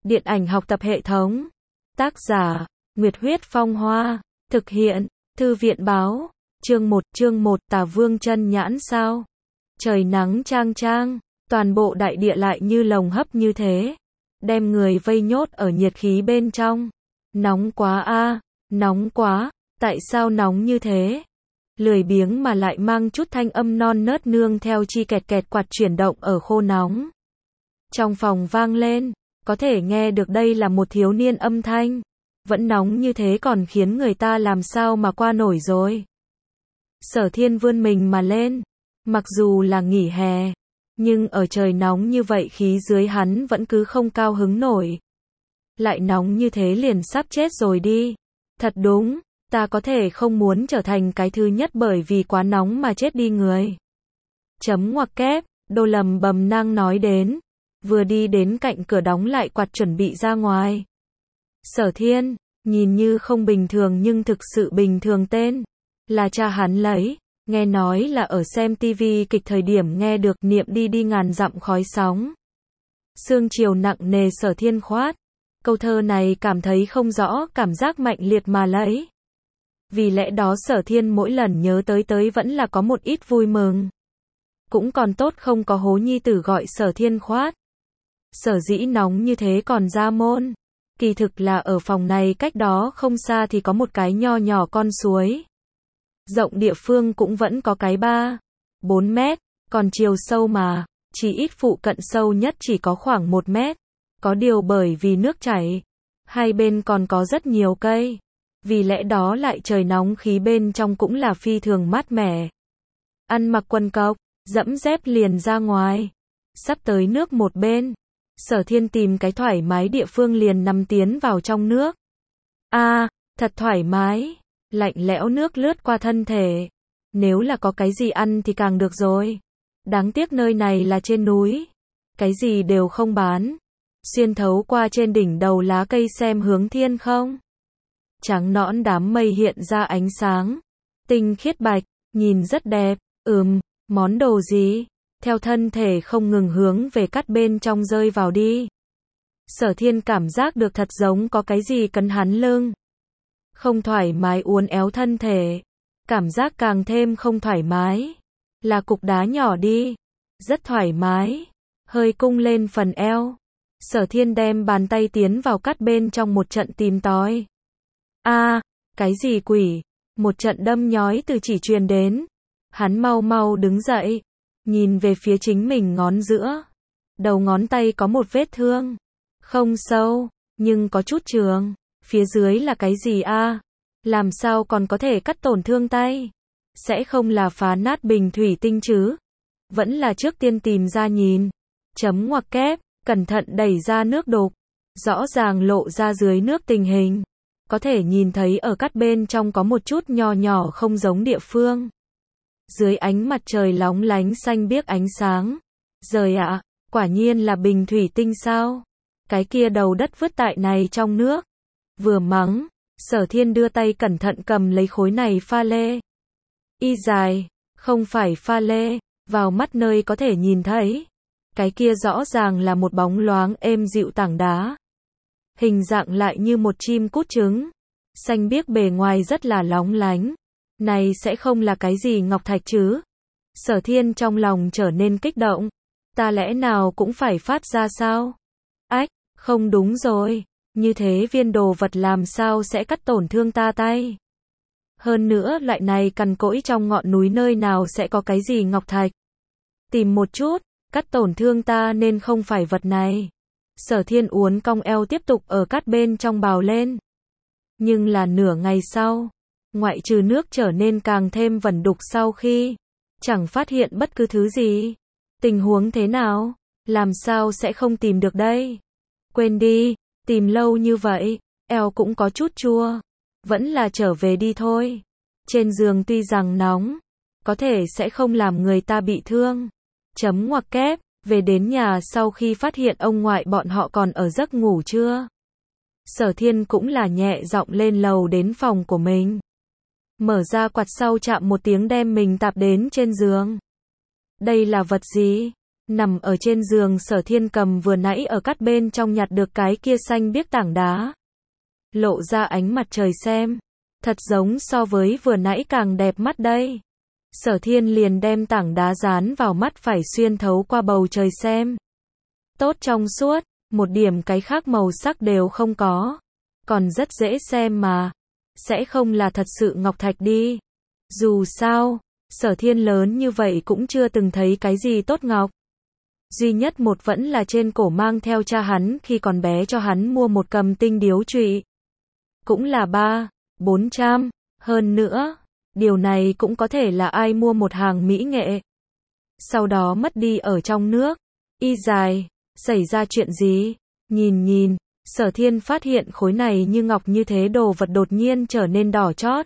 Điện ảnh học tập hệ thống. Tác giả, Nguyệt Huyết Phong Hoa. Thực hiện, Thư viện Báo. Chương 1 Tà Vương chân nhãn sao? Trời nắng chang chang, toàn bộ đại địa lại như lồng hấp như thế. Đem người vây nhốt ở nhiệt khí bên trong. Nóng quá a, nóng quá, tại sao nóng như thế? Lười biếng mà lại mang chút thanh âm non nớt nương theo chi kẹt kẹt quạt chuyển động ở khô nóng. Trong phòng vang lên, có thể nghe được đây là một thiếu niên âm thanh. Vẫn nóng như thế còn khiến người ta làm sao mà qua nổi rồi. Sở Thiên vươn mình mà lên, mặc dù là nghỉ hè, nhưng ở trời nóng như vậy khí dưới hắn vẫn cứ không cao hứng nổi. Lại nóng như thế liền sắp chết rồi đi. Thật đúng, ta có thể không muốn trở thành cái thứ nhất bởi vì quá nóng mà chết đi người. Chấm ngoặc kép, Đô lầm bầm đang nói đến, vừa đi đến cạnh cửa đóng lại quạt chuẩn bị ra ngoài. Sở Thiên, nhìn như không bình thường nhưng thực sự bình thường tên, là cha hắn lấy, nghe nói là ở xem tivi kịch thời điểm nghe được niệm đi đi ngàn dặm khói sóng. Sương chiều nặng nề Sở Thiên khoát. Câu thơ này cảm thấy không rõ cảm giác mạnh liệt mà lấy. Vì lẽ đó Sở Thiên mỗi lần nhớ tới vẫn là có một ít vui mừng. Cũng còn tốt không có hố nhi tử gọi Sở Thiên khoát. Sở dĩ nóng như thế còn ra môn. Kỳ thực là ở phòng này cách đó không xa thì có một cái nho nhỏ con suối. Rộng địa phương cũng vẫn có cái 3-4 mét, còn chiều sâu mà, chỉ ít phụ cận sâu nhất chỉ có khoảng 1 mét. Có điều bởi vì nước chảy, hai bên còn có rất nhiều cây. Vì lẽ đó lại trời nóng khí bên trong cũng là phi thường mát mẻ. Ăn mặc quần cộc, dẫm dép liền ra ngoài. Sắp tới nước một bên. Sở Thiên tìm cái thoải mái địa phương liền nằm tiến vào trong nước. Thật thoải mái. Lạnh lẽo nước lướt qua thân thể. Nếu là có cái gì ăn thì càng được rồi. Đáng tiếc nơi này là trên núi. Cái gì đều không bán. Xuyên thấu qua trên đỉnh đầu lá cây xem hướng thiên không. Trắng nõn đám mây hiện ra ánh sáng. Tinh khiết bạch, nhìn rất đẹp. Món đồ gì? Theo thân thể không ngừng hướng về cắt bên trong rơi vào đi. Sở Thiên cảm giác được thật giống có cái gì cấn hắn lưng. Không thoải mái uốn éo thân thể. Cảm giác càng thêm không thoải mái. Là cục đá nhỏ đi. Rất thoải mái. Hơi cung lên phần eo. Sở Thiên đem bàn tay tiến vào cắt bên trong một trận tìm tòi. Cái gì quỷ? Một trận đâm nhói từ chỉ truyền đến. Hắn mau mau đứng dậy. Nhìn về phía chính mình ngón giữa. Đầu ngón tay có một vết thương. Không sâu, nhưng có chút trường. Phía dưới là cái gì Làm sao còn có thể cắt tổn thương tay? Sẽ không là phá nát bình thủy tinh chứ? Vẫn là trước tiên tìm ra nhìn. Chấm ngoặc kép, cẩn thận đẩy ra nước đục. Rõ ràng lộ ra dưới nước tình hình. Có thể nhìn thấy ở cắt bên trong có một chút nho nhỏ không giống địa phương. Dưới ánh mặt trời lóng lánh xanh biếc ánh sáng. Giời ạ, quả nhiên là bình thủy tinh sao? Cái kia đầu đất vứt tại này trong nước. Vừa mắng, Sở Thiên đưa tay cẩn thận cầm lấy khối này pha lê. Y dài, không phải pha lê, vào mắt nơi có thể nhìn thấy. Cái kia rõ ràng là một bóng loáng êm dịu tảng đá. Hình dạng lại như một chim cút trứng. Xanh biếc bề ngoài rất là lóng lánh. Này sẽ không là cái gì ngọc thạch chứ? Sở Thiên trong lòng trở nên kích động. Ta lẽ nào cũng phải phát ra sao? Không đúng rồi. Như thế viên đồ vật làm sao sẽ cắt tổn thương ta tay? Hơn nữa loại này cằn cỗi trong ngọn núi nơi nào sẽ có cái gì ngọc thạch? Tìm một chút, cắt tổn thương ta nên không phải vật này. Sở Thiên uốn cong eo tiếp tục ở cắt bên trong bào lên. Nhưng là nửa ngày sau, ngoại trừ nước trở nên càng thêm vẩn đục sau khi chẳng phát hiện bất cứ thứ gì. Tình huống thế nào? Làm sao sẽ không tìm được đây? Quên đi, tìm lâu như vậy, eo cũng có chút chua. Vẫn là trở về đi thôi. Trên giường tuy rằng nóng, có thể sẽ không làm người ta bị thương. Chấm ngoặc kép, về đến nhà sau khi phát hiện ông ngoại bọn họ còn ở giấc ngủ chưa? Sở Thiên cũng là nhẹ giọng lên lầu đến phòng của mình. Mở ra quạt sau chạm một tiếng đem mình tạp đến trên giường. Đây là vật gì? Nằm ở trên giường, Sở Thiên cầm vừa nãy ở cắt bên trong nhặt được cái kia xanh biếc tảng đá. Lộ ra ánh mặt trời xem. Thật giống so với vừa nãy càng đẹp mắt đây. Sở Thiên liền đem tảng đá dán vào mắt phải xuyên thấu qua bầu trời xem. Tốt trong suốt, một điểm cái khác màu sắc đều không có. Còn rất dễ xem mà. Sẽ không là thật sự ngọc thạch đi. Dù sao, Sở Thiên lớn như vậy cũng chưa từng thấy cái gì tốt ngọc. Duy nhất một vẫn là trên cổ mang theo cha hắn khi còn bé cho hắn mua một cầm tinh điếu trụy. Cũng là 300-400, hơn nữa, điều này cũng có thể là ai mua một hàng mỹ nghệ. Sau đó mất đi ở trong nước. Y dài, xảy ra chuyện gì? Nhìn, Sở Thiên phát hiện khối này như ngọc như thế đồ vật đột nhiên trở nên đỏ chót.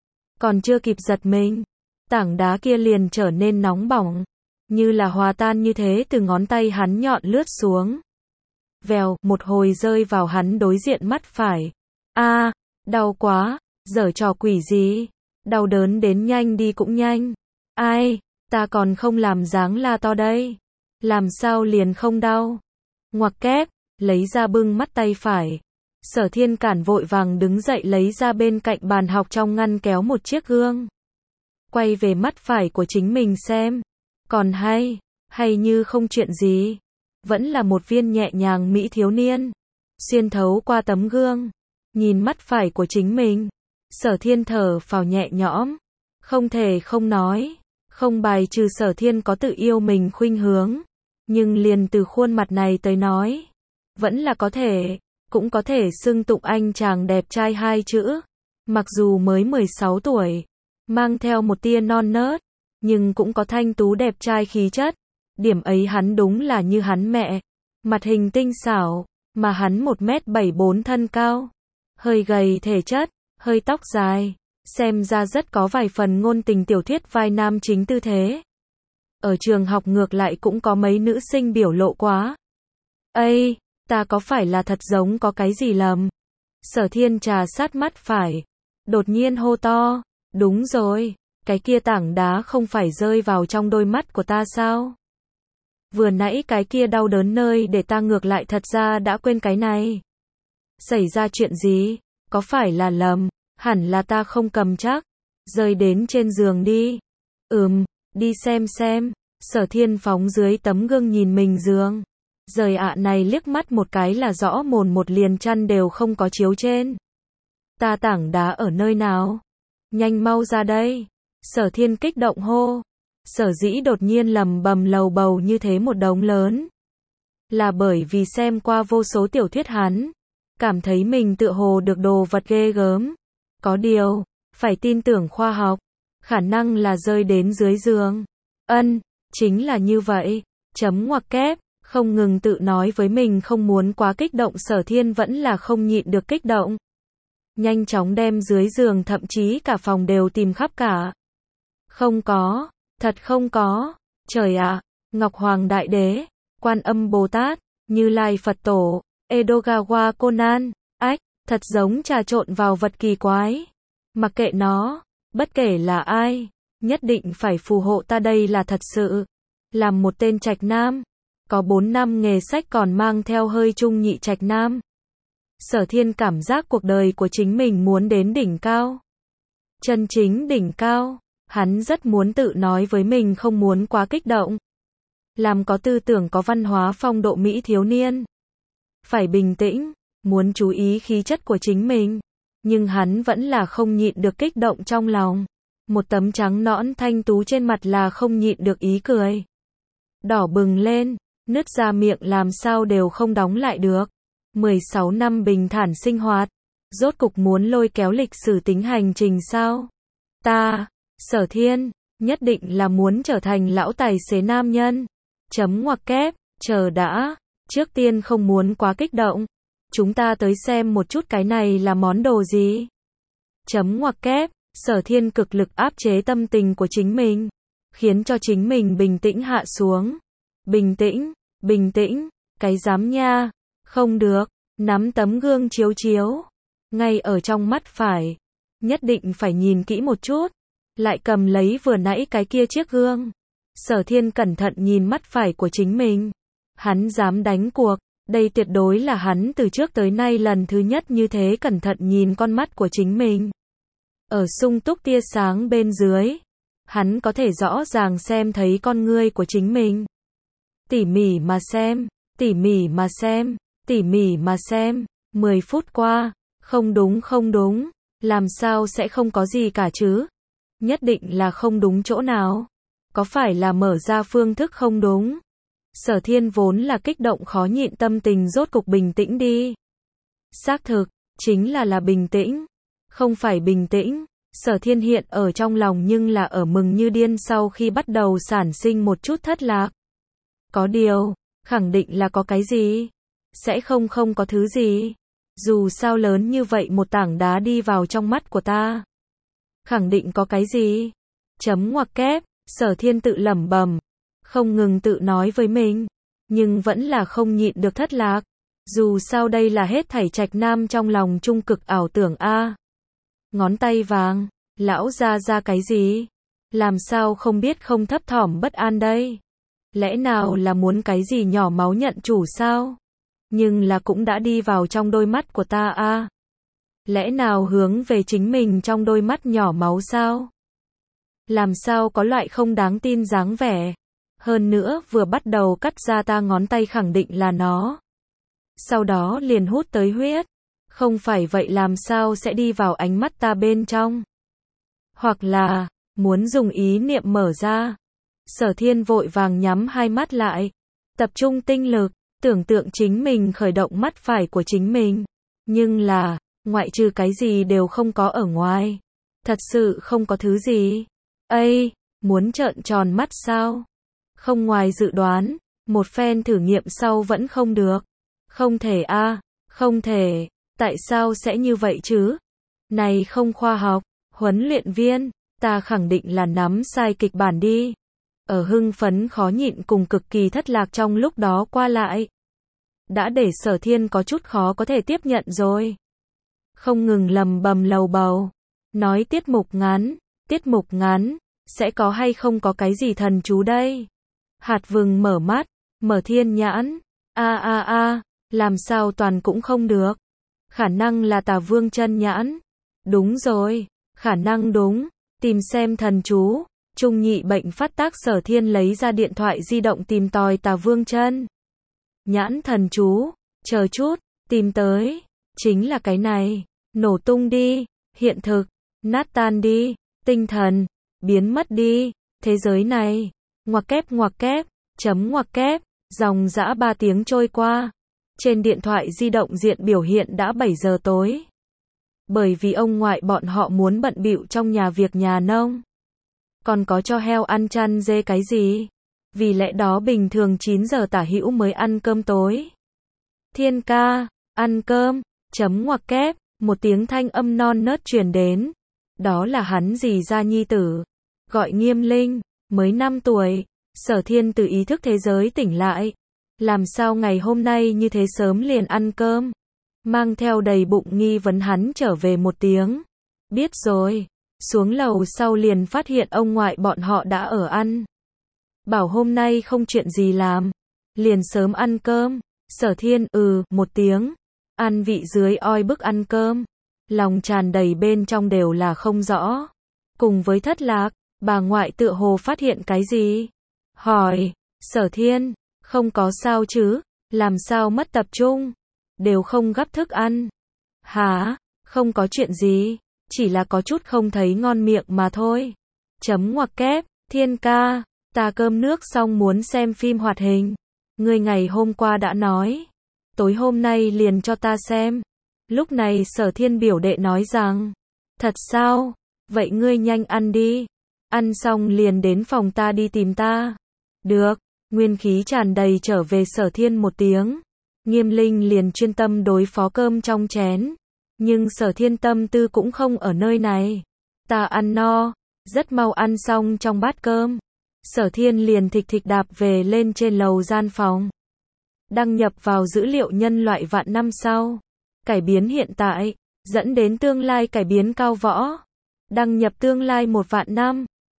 Còn chưa kịp giật mình, tảng đá kia liền trở nên nóng bỏng, như là hòa tan như thế từ ngón tay hắn nhọn lướt xuống. Vèo, một hồi rơi vào hắn đối diện mắt phải. A, đau quá, giở trò quỷ gì? Đau đớn đến nhanh đi cũng nhanh. Ai, ta còn không làm dáng la to đây. Làm sao liền không đau? Ngoặc kép, lấy ra bưng mắt tay phải. Sở Thiên cản vội vàng đứng dậy lấy ra bên cạnh bàn học trong ngăn kéo một chiếc gương. Quay về mắt phải của chính mình xem. Còn hay như không chuyện gì. Vẫn là một viên nhẹ nhàng mỹ thiếu niên. Xuyên thấu qua tấm gương. Nhìn mắt phải của chính mình. Sở Thiên thở phào nhẹ nhõm. Không thể không nói. Không bài trừ Sở Thiên có tự yêu mình khuynh hướng. Nhưng liền từ khuôn mặt này tới nói. Vẫn là có thể. Cũng có thể xưng tụng anh chàng đẹp trai hai chữ. Mặc dù mới 16 tuổi. Mang theo một tia non nớt. Nhưng cũng có thanh tú đẹp trai khí chất. Điểm ấy hắn đúng là như hắn mẹ. Mặt hình tinh xảo. Mà hắn 1m74 thân cao. Hơi gầy thể chất. Hơi tóc dài. Xem ra rất có vài phần ngôn tình tiểu thuyết vai nam chính tư thế. Ở trường học ngược lại cũng có mấy nữ sinh biểu lộ quá. Ây, ta có phải là thật giống có cái gì lầm? Sở Thiên trà sát mắt phải. Đột nhiên hô to. Đúng rồi, cái kia tảng đá không phải rơi vào trong đôi mắt của ta sao? Vừa nãy cái kia đau đớn nơi để ta ngược lại thật ra đã quên cái này. Xảy ra chuyện gì? Có phải là lầm? Hẳn là ta không cầm chắc. Rơi đến trên giường đi. Đi xem. Sở Thiên phóng dưới tấm gương nhìn mình giường. Rời ạ này liếc mắt một cái là rõ mồn một liền chăn đều không có chiếu trên. Ta tảng đá ở nơi nào? Nhanh mau ra đây. Sở Thiên kích động hô. Sở dĩ đột nhiên lầm bầm lầu bầu như thế một đống lớn. Là bởi vì xem qua vô số tiểu thuyết hắn. Cảm thấy mình tựa hồ được đồ vật ghê gớm. Có điều, phải tin tưởng khoa học. Khả năng là rơi đến dưới giường. Chính là như vậy. Chấm ngoặc kép. Không ngừng tự nói với mình không muốn quá kích động. Sở Thiên vẫn là không nhịn được kích động. Nhanh chóng đem dưới giường thậm chí cả phòng đều tìm khắp cả. Không có, thật không có. Trời ạ, Ngọc Hoàng Đại Đế, Quan Âm Bồ Tát, Như Lai Phật Tổ, Edogawa Conan, thật giống trà trộn vào vật kỳ quái. Mặc kệ nó, bất kể là ai, nhất định phải phù hộ ta đây là thật sự. Làm một tên trạch nam, có 4 năm nghề sách còn mang theo hơi trung nhị trạch nam. Sở Thiên cảm giác cuộc đời của chính mình muốn đến đỉnh cao. Chân chính đỉnh cao. Hắn rất muốn tự nói với mình không muốn quá kích động. Làm có tư tưởng có văn hóa phong độ mỹ thiếu niên. Phải bình tĩnh, muốn chú ý khí chất của chính mình. Nhưng hắn vẫn là không nhịn được kích động trong lòng. Một tấm trắng nõn thanh tú trên mặt là không nhịn được ý cười. Đỏ bừng lên, nứt ra miệng làm sao đều không đóng lại được. 16 năm bình thản sinh hoạt. Rốt cục muốn lôi kéo lịch sử tính hành trình sao? Ta, Sở Thiên, nhất định là muốn trở thành lão tài xế nam nhân. Chấm ngoặc kép, chờ đã. Trước tiên không muốn quá kích động. Chúng ta tới xem một chút cái này là món đồ gì. Chấm ngoặc kép, Sở Thiên cực lực áp chế tâm tình của chính mình. Khiến cho chính mình bình tĩnh hạ xuống. Bình tĩnh, cái dám nha. Không được, nắm tấm gương chiếu. Ngay ở trong mắt phải. Nhất định phải nhìn kỹ một chút. Lại cầm lấy vừa nãy cái kia chiếc gương. Sở Thiên cẩn thận nhìn mắt phải của chính mình. Hắn dám đánh cuộc, đây tuyệt đối là hắn từ trước tới nay lần thứ nhất như thế cẩn thận nhìn con mắt của chính mình. Ở sung túc tia sáng bên dưới, hắn có thể rõ ràng xem thấy con ngươi của chính mình. Tỉ mỉ mà xem, tỉ mỉ mà xem, tỉ mỉ mà xem, 10 phút qua, không đúng, làm sao sẽ không có gì cả chứ? Nhất định là không đúng chỗ nào. Có phải là mở ra phương thức không đúng? Sở Thiên vốn là kích động khó nhịn tâm tình rốt cục bình tĩnh đi. Xác thực, chính là bình tĩnh. Không phải bình tĩnh, Sở Thiên hiện ở trong lòng nhưng là ở mừng như điên sau khi bắt đầu sản sinh một chút thất lạc. Có điều, khẳng định là có cái gì? Sẽ không có thứ gì. Dù sao lớn như vậy một tảng đá đi vào trong mắt của ta. Khẳng định có cái gì? Chấm ngoặc kép, Sở Thiên tự lẩm bẩm, không ngừng tự nói với mình, nhưng vẫn là không nhịn được thất lạc. Dù sao đây là hết thảy Trạch Nam trong lòng trung cực ảo tưởng a. Ngón tay vàng, lão ra cái gì? Làm sao không biết không thấp thỏm bất an đây? Lẽ nào là muốn cái gì nhỏ máu nhận chủ sao? Nhưng là cũng đã đi vào trong đôi mắt của ta a. Lẽ nào hướng về chính mình trong đôi mắt nhỏ máu sao? Làm sao có loại không đáng tin dáng vẻ? Hơn nữa vừa bắt đầu cắt ra ta ngón tay khẳng định là nó. Sau đó liền hút tới huyết. Không phải vậy làm sao sẽ đi vào ánh mắt ta bên trong? Hoặc là, muốn dùng ý niệm mở ra. Sở Thiên vội vàng nhắm hai mắt lại. Tập trung tinh lực, tưởng tượng chính mình khởi động mắt phải của chính mình. Nhưng là, ngoại trừ cái gì đều không có ở ngoài. Thật sự không có thứ gì. Ây, muốn trợn tròn mắt sao? Không ngoài dự đoán, một phen thử nghiệm sau vẫn không được. Không thể a, không thể, tại sao sẽ như vậy chứ? Này không khoa học, huấn luyện viên, ta khẳng định là nắm sai kịch bản đi. Ở hưng phấn khó nhịn cùng cực kỳ thất lạc trong lúc đó qua lại. Đã để Sở Thiên có chút khó có thể tiếp nhận rồi. Không ngừng lầm bầm lầu bầu. Nói tiết mục ngắn, sẽ có hay không có cái gì thần chú đây? Hạt vừng mở mắt, mở thiên nhãn, làm sao toàn cũng không được. Khả năng là Tà Vương chân nhãn. Đúng rồi, khả năng đúng, tìm xem thần chú. Trung nhị bệnh phát tác Sở Thiên lấy ra điện thoại di động tìm tòi Tà Vương chân nhãn thần chú, chờ chút, tìm tới, chính là cái này, nổ tung đi, hiện thực, nát tan đi, tinh thần, biến mất đi, thế giới này, ngoặc kép, chấm ngoặc kép, dòng dã 3 tiếng trôi qua, trên điện thoại di động diện biểu hiện đã 7 giờ tối. Bởi vì ông ngoại bọn họ muốn bận bịu trong nhà việc nhà nông. Còn có cho heo ăn chăn dê cái gì? Vì lẽ đó bình thường 9 giờ tả hữu mới ăn cơm tối. Thiên ca, ăn cơm, chấm ngoặc kép, một tiếng thanh âm non nớt truyền đến. Đó là hắn dì gia nhi tử. Gọi Nghiêm Linh, mới 5 tuổi. Sở Thiên từ ý thức thế giới tỉnh lại. Làm sao ngày hôm nay như thế sớm liền ăn cơm? Mang theo đầy bụng nghi vấn hắn trở về một tiếng. Biết rồi. Xuống lầu sau liền phát hiện ông ngoại bọn họ đã ở ăn. Bảo hôm nay không chuyện gì làm. Liền sớm ăn cơm. Sở Thiên một tiếng. Ăn vị dưới oi bức ăn cơm. Lòng tràn đầy bên trong đều là không rõ. Cùng với thất lạc, bà ngoại tựa hồ phát hiện cái gì? Hỏi, Sở Thiên, không có sao chứ? Làm sao mất tập trung? Đều không gắp thức ăn. Hả? Không có chuyện gì. Chỉ là có chút không thấy ngon miệng mà thôi. Chấm ngoặc kép, Thiên ca, ta cơm nước xong muốn xem phim hoạt hình. Ngươi ngày hôm qua đã nói. Tối hôm nay liền cho ta xem. Lúc này Sở Thiên biểu đệ nói rằng. Thật sao? Vậy ngươi nhanh ăn đi. Ăn xong liền đến phòng ta đi tìm ta. Được, nguyên khí tràn đầy trở về Sở Thiên một tiếng. Nghiêm Linh liền chuyên tâm đối phó cơm trong chén. Nhưng Sở Thiên tâm tư cũng không ở nơi này. Ta ăn no, rất mau ăn xong trong bát cơm. Sở Thiên liền thịch thịch đạp về lên trên lầu gian phòng. Đăng nhập vào dữ liệu nhân loại vạn năm sau. Cải biến hiện tại, dẫn đến tương lai cải biến cao võ. Đăng nhập tương lai 1 vạn năm.